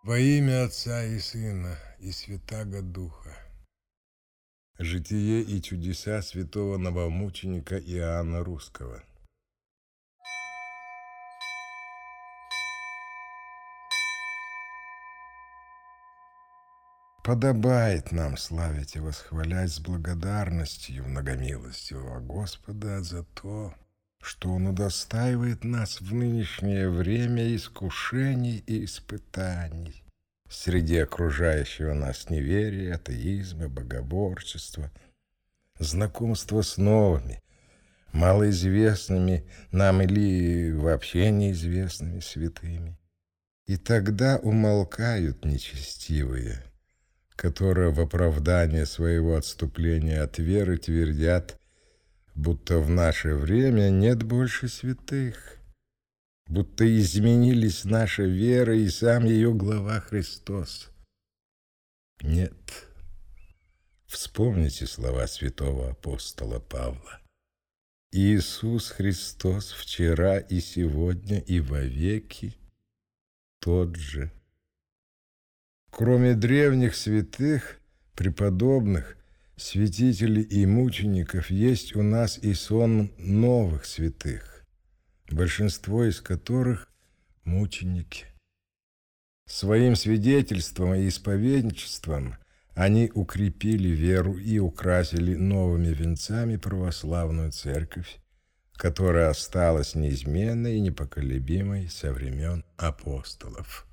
Во имя Отца и Сына и Святаго Духа. Житие и чудеса святого новомученика Иоанна Русского. Подобает нам славить и восхвалять с благодарностью многомилостивого Господа за то, что Он удостаивает нас в нынешнее время искушений и испытаний среди окружающего нас неверия, атеизма, богоборчества, знакомства с новыми, малоизвестными нам или вообще неизвестными святыми. И тогда умолкают нечестивые, которые в оправдание своего отступления от веры твердят, будто в наше время нет больше святых, будто изменились наша вера и сам ее глава Христос. Нет. Вспомните слова святого апостола Павла. Иисус Христос вчера и сегодня и вовеки тот же. Кроме древних святых, преподобных, святителей и мучеников, есть у нас и сон новых святых, большинство из которых мученики. Своим свидетельством и исповедничеством они укрепили веру и украсили новыми венцами православную церковь, которая осталась неизменной и непоколебимой со времен апостолов.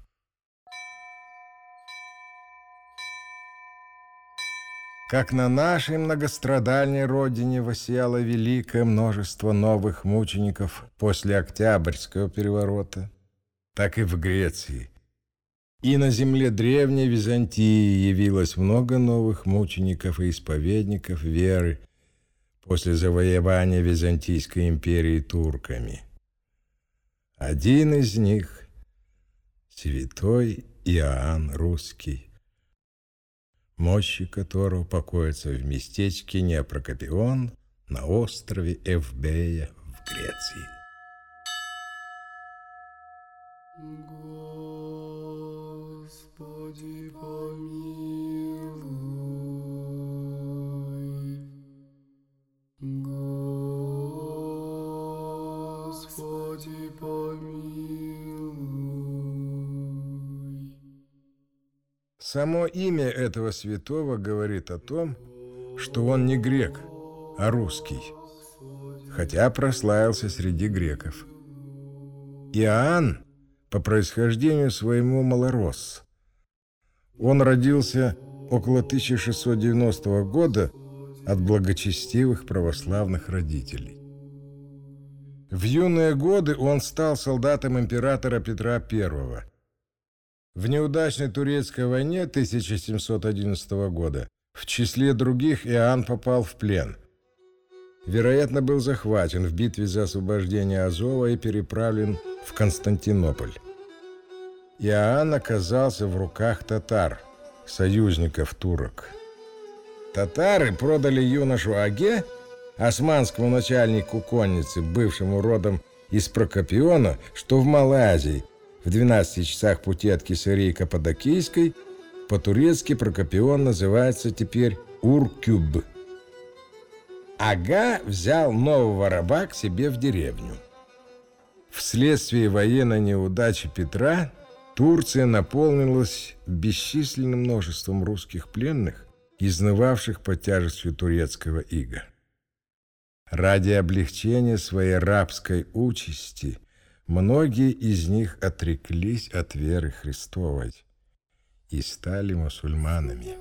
Как на нашей многострадальной родине воссияло великое множество новых мучеников после Октябрьского переворота, так и в Греции. И на земле древней Византии явилось много новых мучеников и исповедников веры после завоевания Византийской империи турками. Один из них — святой Иоанн Русский, мощи которого покоятся в местечке Неопрокопион на острове Эвбея в Греции. Господи, помилуй. Господи, помилуй. Само имя этого святого говорит о том, что он не грек, а русский, хотя прославился среди греков. Иоанн по происхождению своему малорос. Он родился около 1690 года от благочестивых православных родителей. В юные годы он стал солдатом императора Петра I. В неудачной турецкой войне 1711 года в числе других Иоанн попал в плен. Вероятно, был захвачен в битве за освобождение Азова и переправлен в Константинополь. Иоанн оказался в руках татар, союзников турок. Татары продали юношу Аге, османскому начальнику конницы, бывшему родом из Прокопиона, что в Малайзии, в 12 часах пути от Кесарии Каппадокийской, по-турецки Прокопион называется теперь Уркюб. Ага взял нового раба к себе в деревню. Вследствие военной неудачи Петра Турция наполнилась бесчисленным множеством русских пленных, изнывавших под тяжестью турецкого ига. Ради облегчения своей рабской участи многие из них отреклись от веры Христовой и стали мусульманами.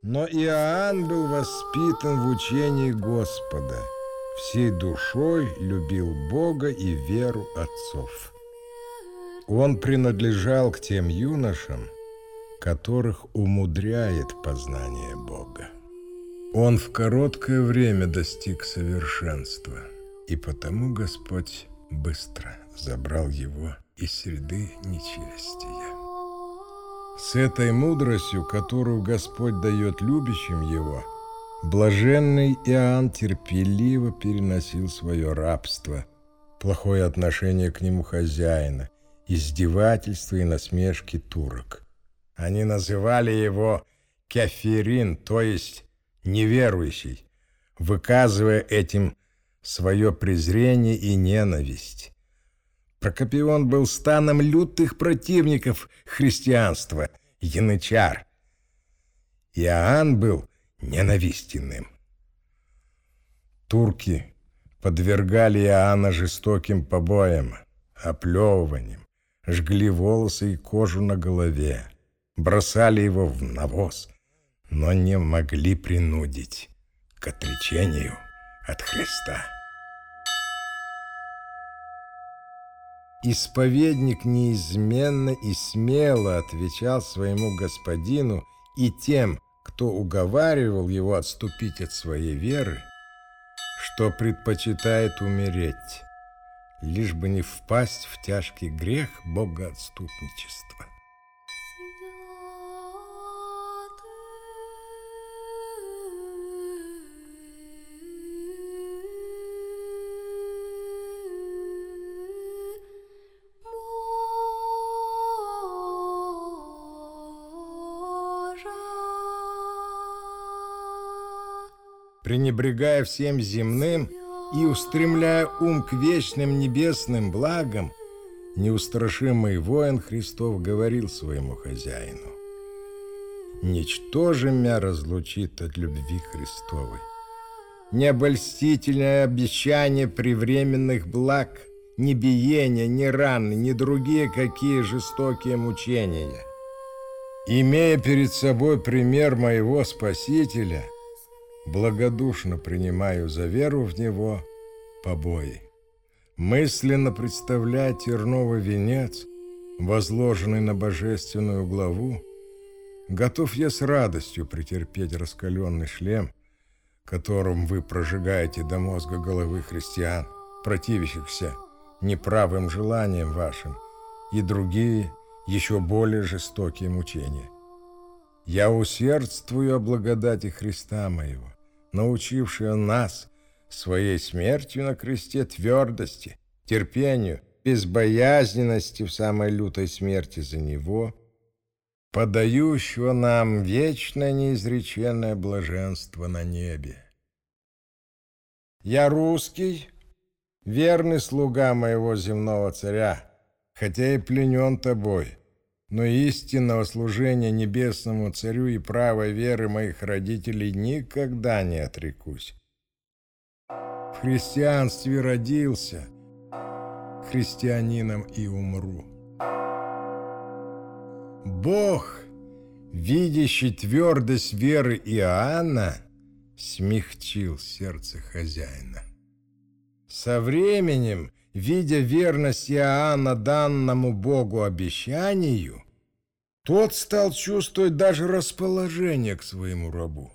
Но Иоанн был воспитан в учении Господа, всей душой любил Бога и веру отцов. Он принадлежал к тем юношам, которых умудряет познание Бога. Он в короткое время достиг совершенства, и потому Господь быстро забрал его из среды нечестия. С этой мудростью, которую Господь дает любящим его, блаженный Иоанн терпеливо переносил свое рабство, плохое отношение к нему хозяина, издевательства и насмешки турок. Они называли его кафирин, то есть неверующий, выказывая этим свое презрение и ненависть. Прокопион был станом лютых противников христианства, янычар. Иоанн был ненавистенным. Турки подвергали Иоанна жестоким побоям, оплевыванием, жгли волосы и кожу на голове, бросали его в навоз, но не могли принудить к отречению от Христа. Исповедник неизменно и смело отвечал своему господину и тем, кто уговаривал его отступить от своей веры, что предпочитает умереть, лишь бы не впасть в тяжкий грех богоотступничества. Пренебрегая всем земным и устремляя ум к вечным небесным благам, неустрашимый воин Христов говорил своему хозяину: «Ничто же мя разлучит от любви Христовой. Ни обольстительное обещание привременных благ, ни биения, ни раны, ни другие какие жестокие мучения. Имея перед собой пример моего Спасителя, благодушно принимаю за веру в Него побои. Мысленно представляя терновый венец, возложенный на божественную главу, готов я с радостью претерпеть раскаленный шлем, которым вы прожигаете до мозга головы христиан, противящихся неправым желаниям вашим, и другие, еще более жестокие мучения. Я усердствую о благодати Христа моего, научившего нас своей смертью на кресте твердости, терпению, безбоязненности в самой лютой смерти за Него, подающего нам вечное неизреченное блаженство на небе. Я русский, верный слуга моего земного царя, хотя и пленен тобой, но истинного служения небесному царю и правой веры моих родителей никогда не отрекусь. В христианстве родился, христианином и умру. Бог, видящий твердость веры Иоанна, смягчил сердце хозяина. Со временем, видя верность Иоанна данному Богу обещанию, тот стал чувствовать даже расположение к своему рабу.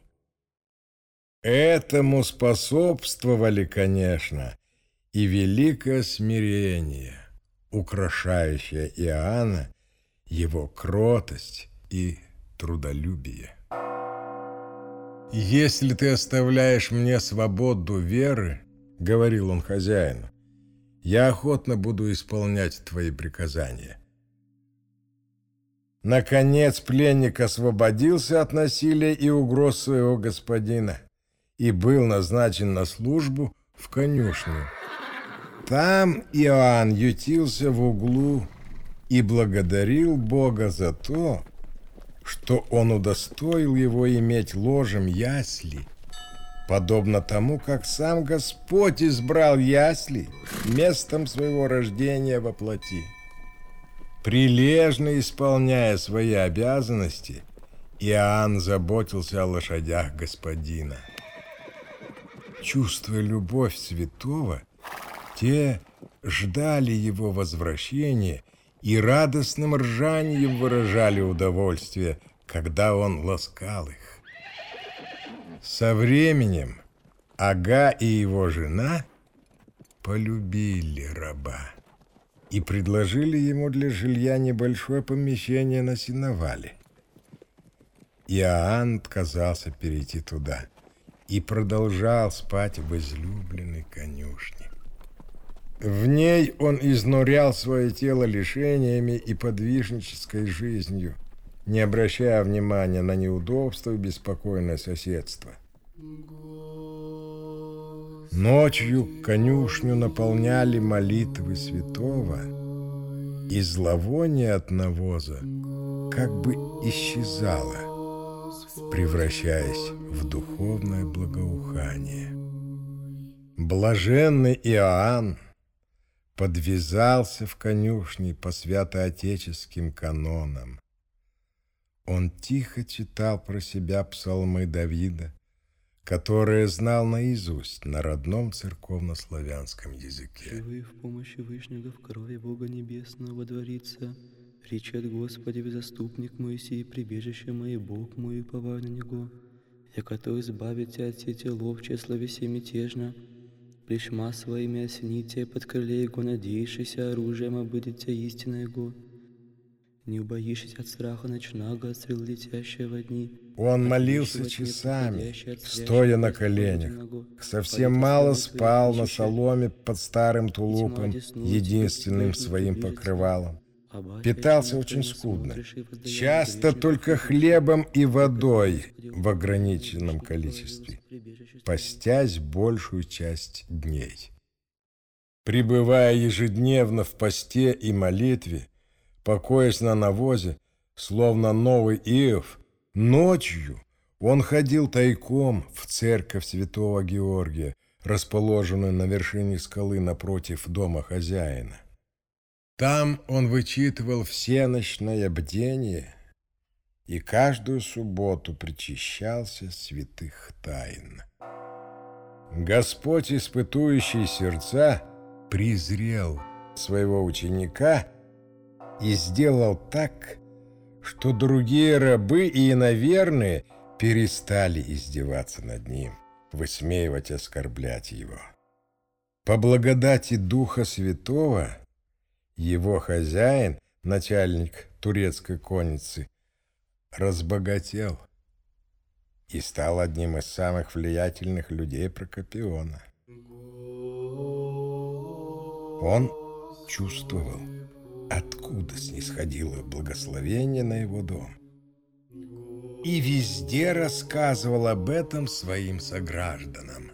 Этому способствовали, конечно, и великое смирение, украшающее Иоанна, его кротость и трудолюбие. «Если ты оставляешь мне свободу веры, — говорил он хозяину, — я охотно буду исполнять твои приказания». Наконец пленник освободился от насилия и угроз своего господина и был назначен на службу в конюшню. Там Иоанн ютился в углу и благодарил Бога за то, что он удостоил его иметь ложем ясли, подобно тому, как сам Господь избрал ясли местом своего рождения во плоти. Прилежно исполняя свои обязанности, Иоанн заботился о лошадях господина. Чувствуя любовь святого, те ждали его возвращения и радостным ржанием выражали удовольствие, когда он ласкал их. Со временем Ага и его жена полюбили раба и предложили ему для жилья небольшое помещение на сеновале. Иоанн отказался перейти туда и продолжал спать в излюбленной конюшне. В ней он изнурял свое тело лишениями и подвижнической жизнью, не обращая внимания на неудобства и беспокойное соседство. Ночью конюшню наполняли молитвы святого, и зловоние от навоза как бы исчезало, превращаясь в духовное благоухание. Блаженный Иоанн подвязался в конюшне по святоотеческим канонам. Он тихо читал про себя псалмы Давида, которые знал наизусть на родном церковнославянском языке. «Живы в помощи Вышнего в крови Бога Небесного водворится. Речет Господи, заступник мой сей, прибежище мое, Бог мой, уповай на Него. Яко избавите от сети ловчей, словесе мятежно. Плешма своими осените, под крыле Его надеявшийся, оружием обыдете истина Его. Не убоишься от страха ночного, от стрел летящего во дни». Он молился часами, стоя на коленях. Совсем мало спал на соломе под старым тулупом, единственным своим покрывалом. Питался очень скудно, часто только хлебом и водой в ограниченном количестве, постясь большую часть дней. Пребывая ежедневно в посте и молитве, покоясь на навозе, словно новый Иов, ночью он ходил тайком в церковь святого Георгия, расположенную на вершине скалы напротив дома хозяина. Там он вычитывал всеночное бдение и каждую субботу причащался святых тайн. Господь, испытующий сердца, презрел своего ученика и сделал так, что другие рабы и иноверные перестали издеваться над ним, высмеивать и оскорблять его. По благодати Духа Святого его хозяин, начальник турецкой конницы, разбогател и стал одним из самых влиятельных людей Прокопиона. Он чувствовал, откуда снисходило благословение на его дом, и везде рассказывал об этом своим согражданам.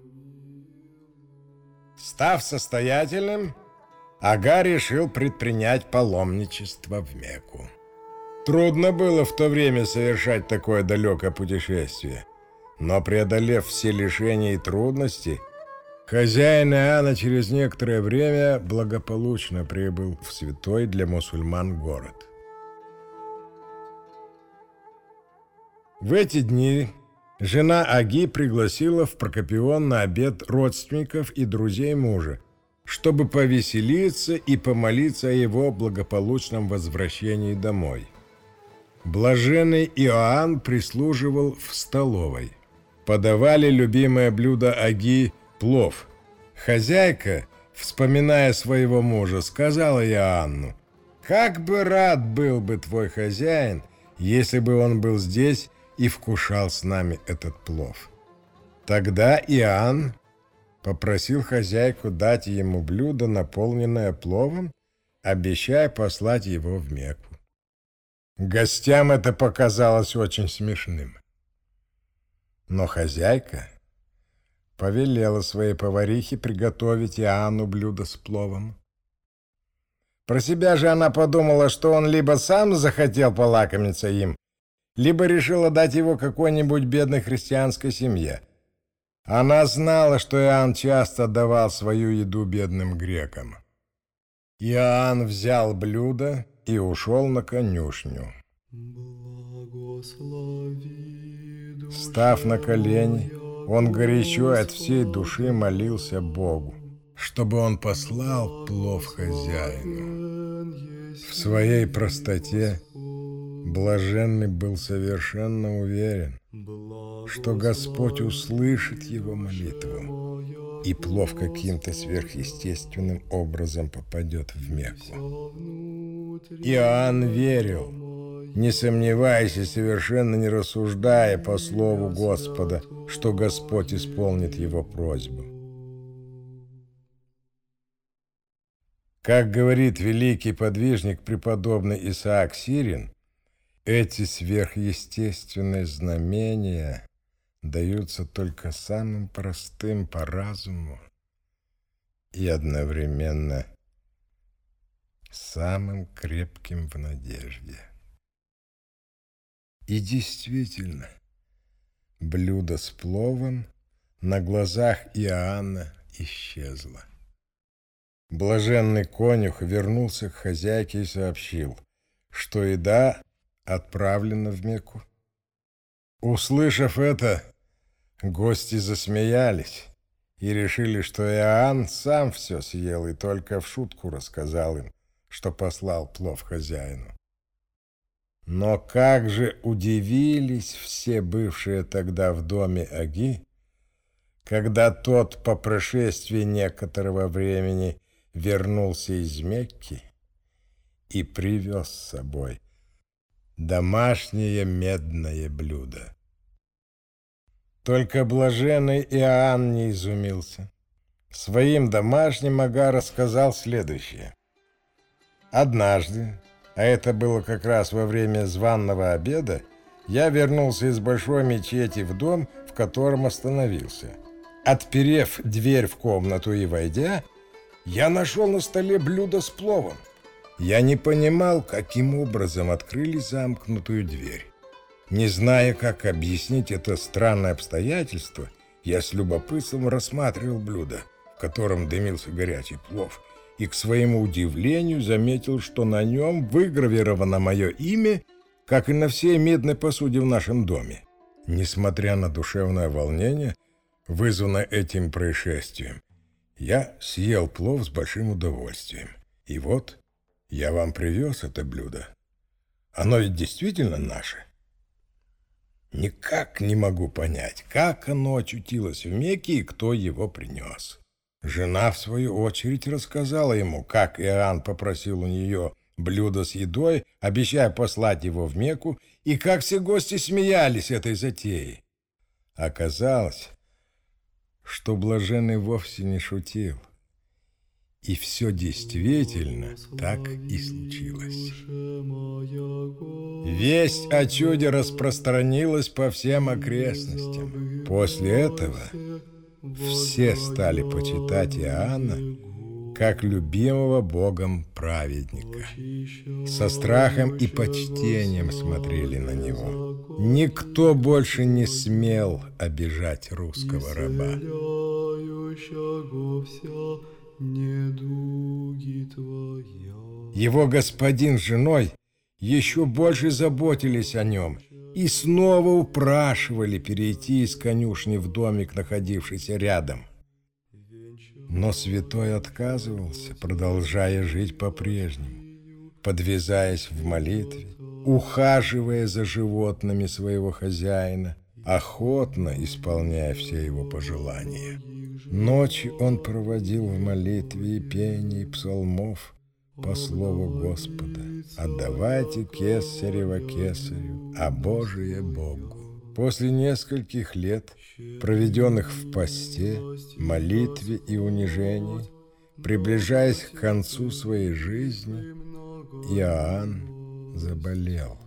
Став состоятельным, Ага решил предпринять паломничество в Мекку. Трудно было в то время совершать такое далекое путешествие, но, преодолев все лишения и трудности, хозяин Иоанна через некоторое время благополучно прибыл в святой для мусульман город. В эти дни жена Аги пригласила в Прокопион на обед родственников и друзей мужа, чтобы повеселиться и помолиться о его благополучном возвращении домой. Блаженный Иоанн прислуживал в столовой. Подавали любимое блюдо Аги – плов. Хозяйка, вспоминая своего мужа, сказала Иоанну: «Как бы рад был бы твой хозяин, если бы он был здесь и вкушал с нами этот плов». Тогда Иоанн попросил хозяйку дать ему блюдо, наполненное пловом, обещая послать его в Мекку. Гостям это показалось очень смешным. Но хозяйка повелела своей поварихе приготовить Иоанну блюдо с пловом. Про себя же она подумала, что он либо сам захотел полакомиться им, либо решила дать его какой-нибудь бедной христианской семье. Она знала, что Иоанн часто давал свою еду бедным грекам. Иоанн взял блюдо и ушел на конюшню. Став на колени, он горячо от всей души молился Богу, чтобы он послал плов хозяину. В своей простоте блаженный был совершенно уверен, что Господь услышит его молитву, и плов каким-то сверхъестественным образом попадет в Мекку. Иоанн верил, не сомневаясь и совершенно не рассуждая по слову Господа, что Господь исполнит его просьбу. Как говорит великий подвижник преподобный Исаак Сирин, эти сверхъестественные знамения даются только самым простым по разуму и одновременно самым крепким в надежде. И действительно, блюдо с пловом на глазах Иоанна исчезло. Блаженный конюх вернулся к хозяйке и сообщил, что еда отправлена в Мекку. Услышав это, гости засмеялись и решили, что Иоанн сам все съел и только в шутку рассказал им, что послал плов хозяину. Но как же удивились все бывшие тогда в доме Аги, когда тот по прошествии некоторого времени вернулся из Мекки и привез с собой домашнее медное блюдо. Только блаженный Иоанн не изумился. Своим домашним Ага рассказал следующее. Однажды, а это было как раз во время званного обеда, я вернулся из большой мечети в дом, в котором остановился. Отперев дверь в комнату и войдя, я нашел на столе блюдо с пловом. Я не понимал, каким образом открыли замкнутую дверь. Не зная, как объяснить это странное обстоятельство, я с любопытством рассматривал блюдо, в котором дымился горячий плов, и к своему удивлению заметил, что на нем выгравировано мое имя, как и на всей медной посуде в нашем доме. Несмотря на душевное волнение, вызванное этим происшествием, я съел плов с большим удовольствием. И вот я вам привез это блюдо. Оно ведь действительно наше. Никак не могу понять, как оно очутилось в Мекке и кто его принес. Жена, в свою очередь, рассказала ему, как Иоанн попросил у нее блюдо с едой, обещая послать его в Мекку, и как все гости смеялись этой затеей. Оказалось, что блаженный вовсе не шутил. И все действительно так и случилось. Весть о чуде распространилась по всем окрестностям. После этого все стали почитать Иоанна как любимого Богом праведника. Со страхом и почтением смотрели на него. Никто больше не смел обижать русского раба. Его господин с женой еще больше заботились о нем и снова упрашивали перейти из конюшни в домик, находившийся рядом. Но святой отказывался, продолжая жить по-прежнему, подвязаясь в молитве, ухаживая за животными своего хозяина, охотно исполняя все его пожелания. Ночи он проводил в молитве и пении псалмов по слову Господа: «Отдавайте кесарево кесарю, а Божие Богу». После нескольких лет, проведенных в посте, молитве и унижении, приближаясь к концу своей жизни, Иоанн заболел.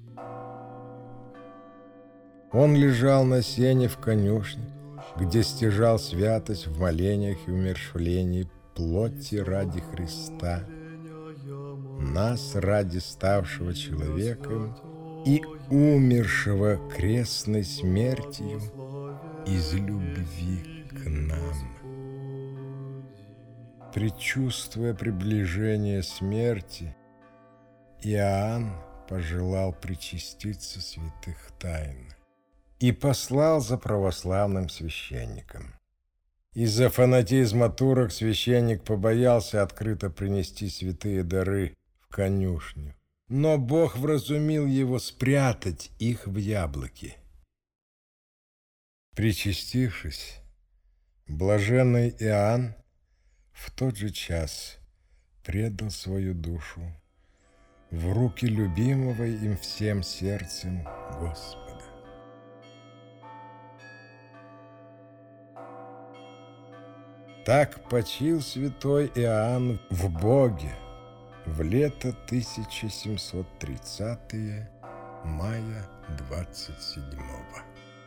Он лежал на сене в конюшне, где стяжал святость в молениях и умерщвлении плоти ради Христа, нас ради ставшего человеком и умершего крестной смертью из любви к нам. Предчувствуя приближение смерти, Иоанн пожелал причаститься святых тайн и послал за православным священником. Из-за фанатизма турок священник побоялся открыто принести святые дары в конюшню, но Бог вразумил его спрятать их в яблоке. Причастившись, блаженный Иоанн в тот же час предал свою душу в руки любимого им всем сердцем Господа. Так почил святой Иоанн в Боге в лето 1730 мая 27-го.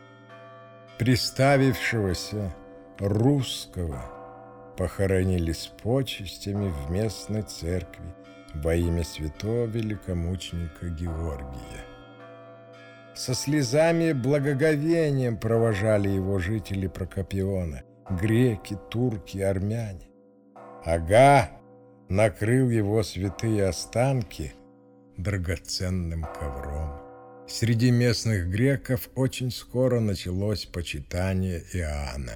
Приставившегося русского похоронили с почестями в местной церкви во имя святого великомученика Георгия. Со слезами и благоговением провожали его жители Прокопиона, греки, турки, армяне. Ага накрыл его святые останки драгоценным ковром. Среди местных греков очень скоро началось почитание Иоанна.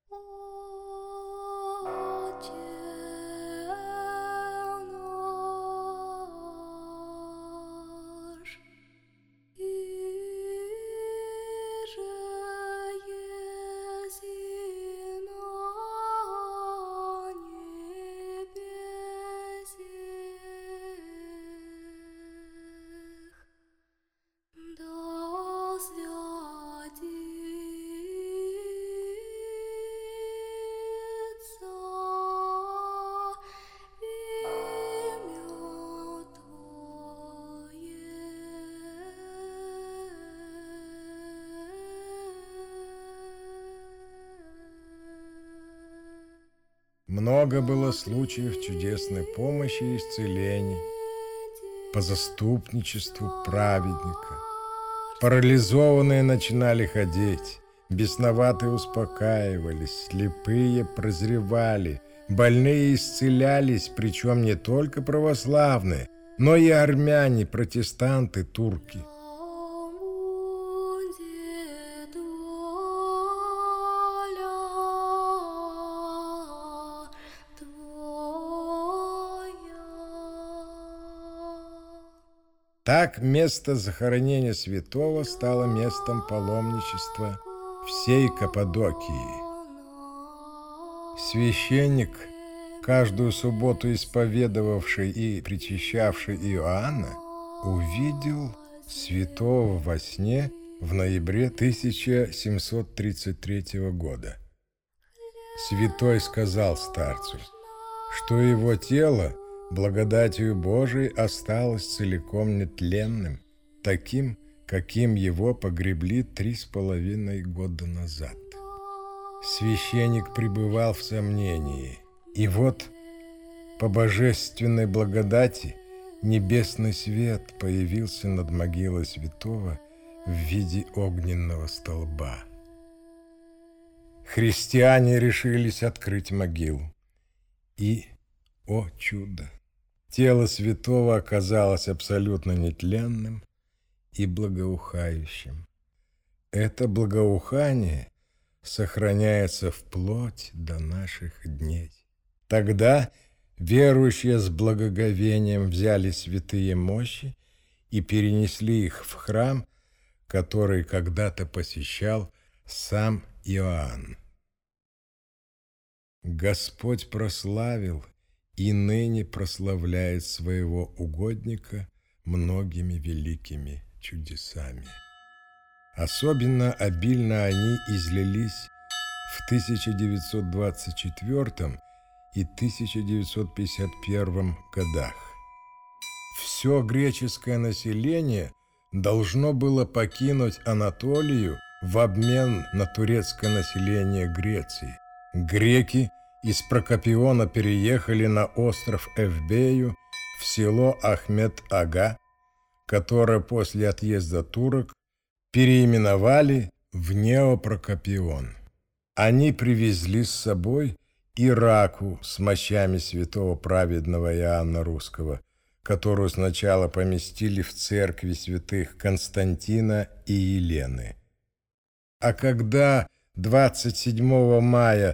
Много было случаев чудесной помощи и исцелений по заступничеству праведника. Парализованные начинали ходить, бесноватые успокаивались, слепые прозревали, больные исцелялись, причем не только православные, но и армяне, протестанты, турки. Так место захоронения святого стало местом паломничества всей Каппадокии. Священник, каждую субботу исповедовавший и причащавший Иоанна, увидел святого во сне в ноябре 1733 года. Святой сказал старцу, что его тело благодатью Божией осталось целиком нетленным, таким, каким его погребли 3,5 года назад. Священник пребывал в сомнении, и вот по божественной благодати небесный свет появился над могилой святого в виде огненного столба. Христиане решились открыть могилу, и, о чудо! Тело святого оказалось абсолютно нетленным и благоухающим. Это благоухание сохраняется вплоть до наших дней. Тогда верующие с благоговением взяли святые мощи и перенесли их в храм, который когда-то посещал сам Иоанн. Господь прославил и ныне прославляет своего угодника многими великими чудесами. Особенно обильно они излились в 1924 и 1951 годах. Все греческое население должно было покинуть Анатолию в обмен на турецкое население Греции. Греки из Прокопиона переехали на остров Эвбею в село Ахмед-Ага, которое после отъезда турок переименовали в Неопрокопион. Они привезли с собой и раку с мощами святого праведного Иоанна Русского, которую сначала поместили в церкви святых Константина и Елены. А когда 27 мая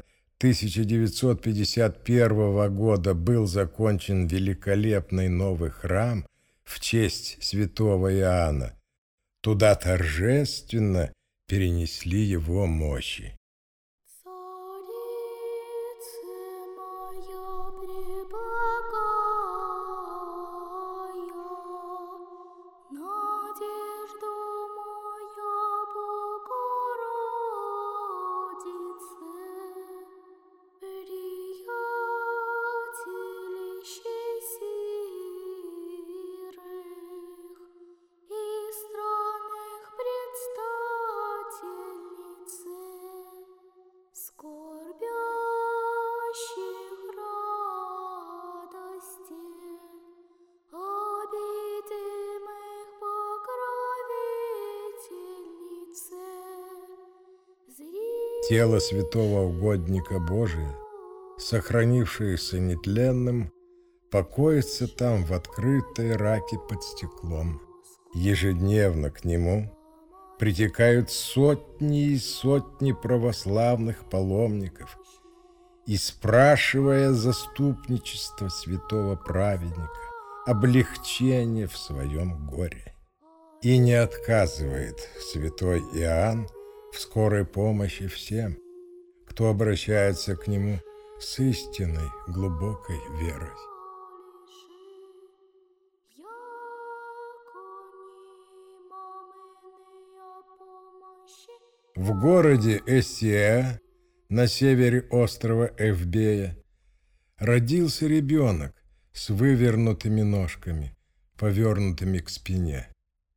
1951 года был закончен великолепный новый храм в честь святого Иоанна, туда торжественно перенесли его мощи. Тело святого угодника Божия, сохранившееся нетленным, покоится там в открытой раке под стеклом. Ежедневно к нему притекают сотни и сотни православных паломников и, спрашивая заступничество святого праведника, облегчение в своем горе. И не отказывает святой Иоанн в скорой помощи всем, кто обращается к нему с истинной глубокой верой. В городе Эссия на севере острова Эвбея родился ребенок с вывернутыми ножками, повернутыми к спине.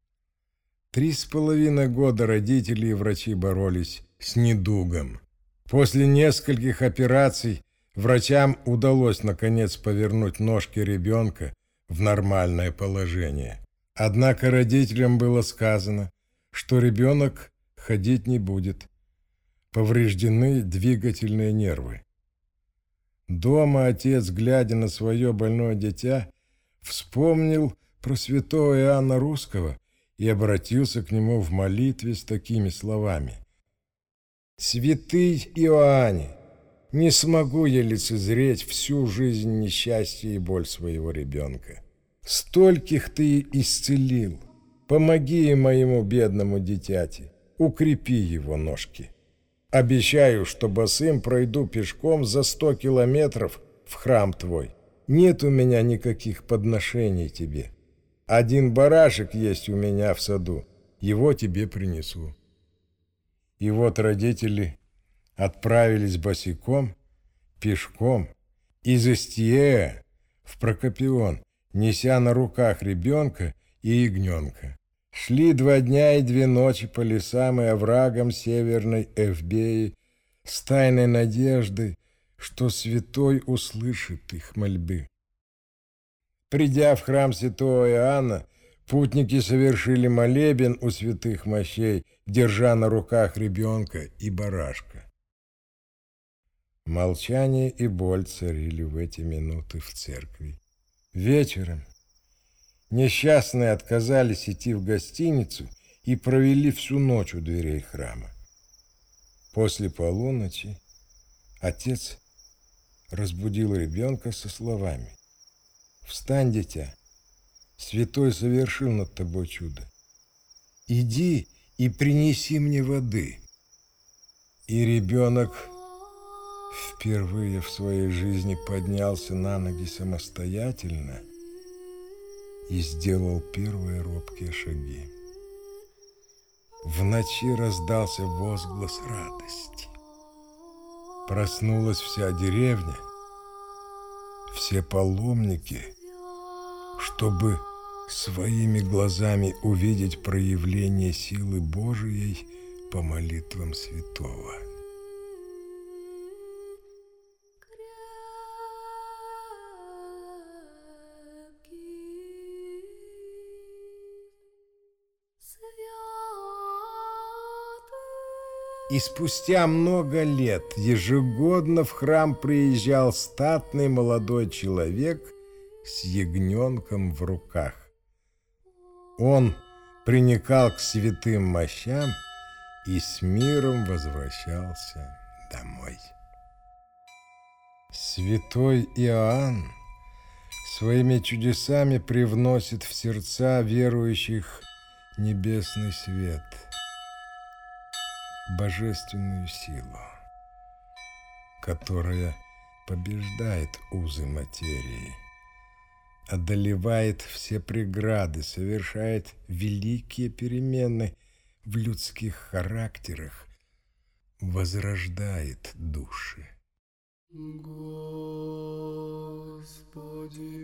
3,5 года родители и врачи боролись с недугом. После нескольких операций врачам удалось наконец повернуть ножки ребенка в нормальное положение. Однако родителям было сказано, что ребенок ходить не будет. Повреждены двигательные нервы. Дома отец, глядя на свое больное дитя, вспомнил про святого Иоанна Русского и обратился к нему в молитве с такими словами: «Святый Иоанне, не смогу я лицезреть всю жизнь несчастья и боль своего ребенка. Стольких ты исцелил. Помоги моему бедному дитяти, укрепи его ножки. Обещаю, что босым пройду пешком за 100 километров в храм твой. Нет у меня никаких подношений тебе. Один барашек есть у меня в саду, его тебе принесу». И вот родители отправились босиком, пешком, из Истиея в Прокопион, неся на руках ребенка и ягненка. Шли 2 дня и 2 ночи по лесам и оврагам северной Эвбеи с тайной надеждой, что святой услышит их мольбы. Придя в храм святого Иоанна, путники совершили молебен у святых мощей, держа на руках ребенка и барашка. Молчание и боль царили в эти минуты в церкви. Вечером несчастные отказались идти в гостиницу и провели всю ночь у дверей храма. После полуночи отец разбудил ребенка со словами: «Встань, дитя, святой совершил над тобой чудо. Иди и принеси мне воды». И ребенок впервые в своей жизни поднялся на ноги самостоятельно и сделал первые робкие шаги. В ночи раздался возглас радости. Проснулась вся деревня, все паломники, чтобы своими глазами увидеть проявление силы Божией по молитвам святого. И спустя много лет ежегодно в храм приезжал статный молодой человек с ягненком в руках. Он приникал к святым мощам и с миром возвращался домой. Святой Иоанн своими чудесами привносит в сердца верующих небесный свет, божественную силу, которая побеждает узы материи, одолевает все преграды, совершает великие перемены в людских характерах, возрождает души. Господи,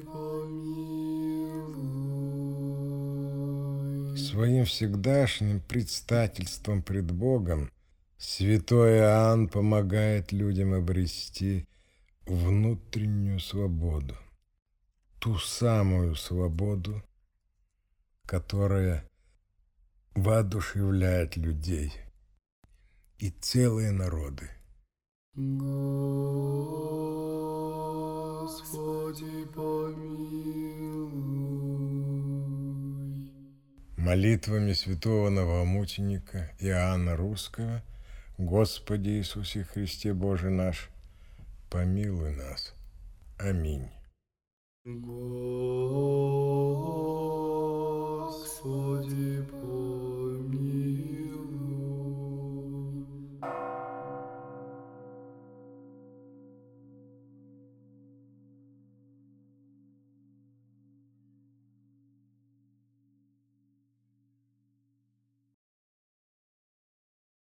помилуй. Своим всегдашним предстательством пред Богом святой Иоанн помогает людям обрести внутреннюю свободу, ту самую свободу, которая воодушевляет людей и целые народы. Господи, помилуй. Молитвами святого новомученика Иоанна Русского: Господи Иисусе Христе Боже наш, помилуй нас. Аминь. Господи, помилуй.